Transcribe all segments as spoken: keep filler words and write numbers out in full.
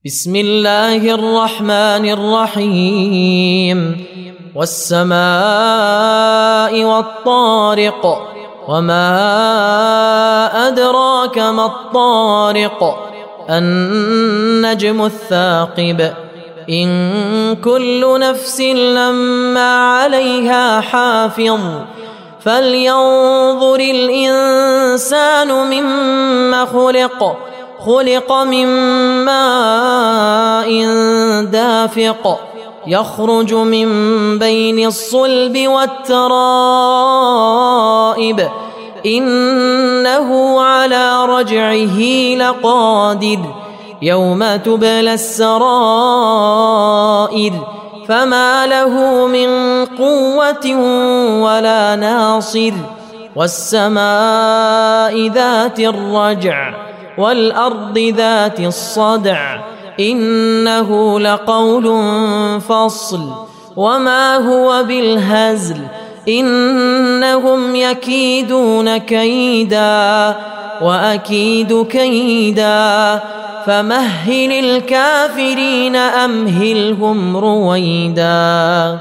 بسم الله الرحمن الرحيم والسماء والطارق وما أدراك ما الطارق النجم الثاقب إن كل نفس لما عليها حافظ فلينظر الإنسان مما خلق خلق من ماء دافق يخرج من بين الصلب والترائب إنه على رجعه لقادر يوم تبلى السرائر فما له من قوة ولا ناصر والسماء ذات الرجع والأرض ذات الصدع إنه لقول فصل وما هو بالهزل إنهم يكيدون كيدا وأكيد كيدا فمهل الكافرين أمهلهم رويدا.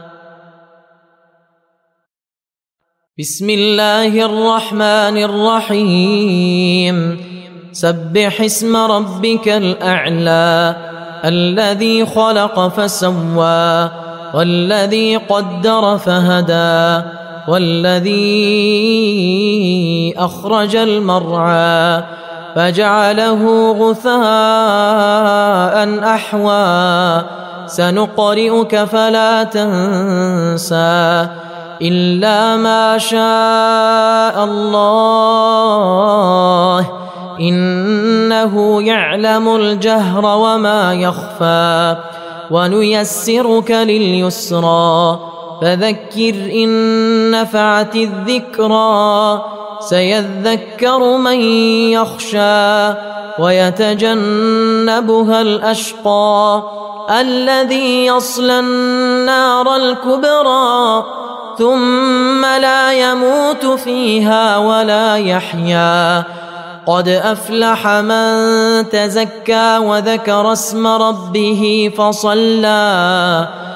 بسم الله الرحمن الرحيم سبح اسم ربك الأعلى الذي خلق فسوى والذي قدر فهدى والذي أخرج المرعى فجعله غثاء أحوى سنقرئك فلا تنسى إلا ما شاء الله إنه يعلم الجهر وما يخفى ونيسرك لليسرى فذكر إن نفعت الذكرى سيذكر من يخشى ويتجنبها الأشقى الذي يصلى النار الكبرى ثم لا يموت فيها ولا يحيا قد أفلح من تزكى وذكر اسم ربه فصلى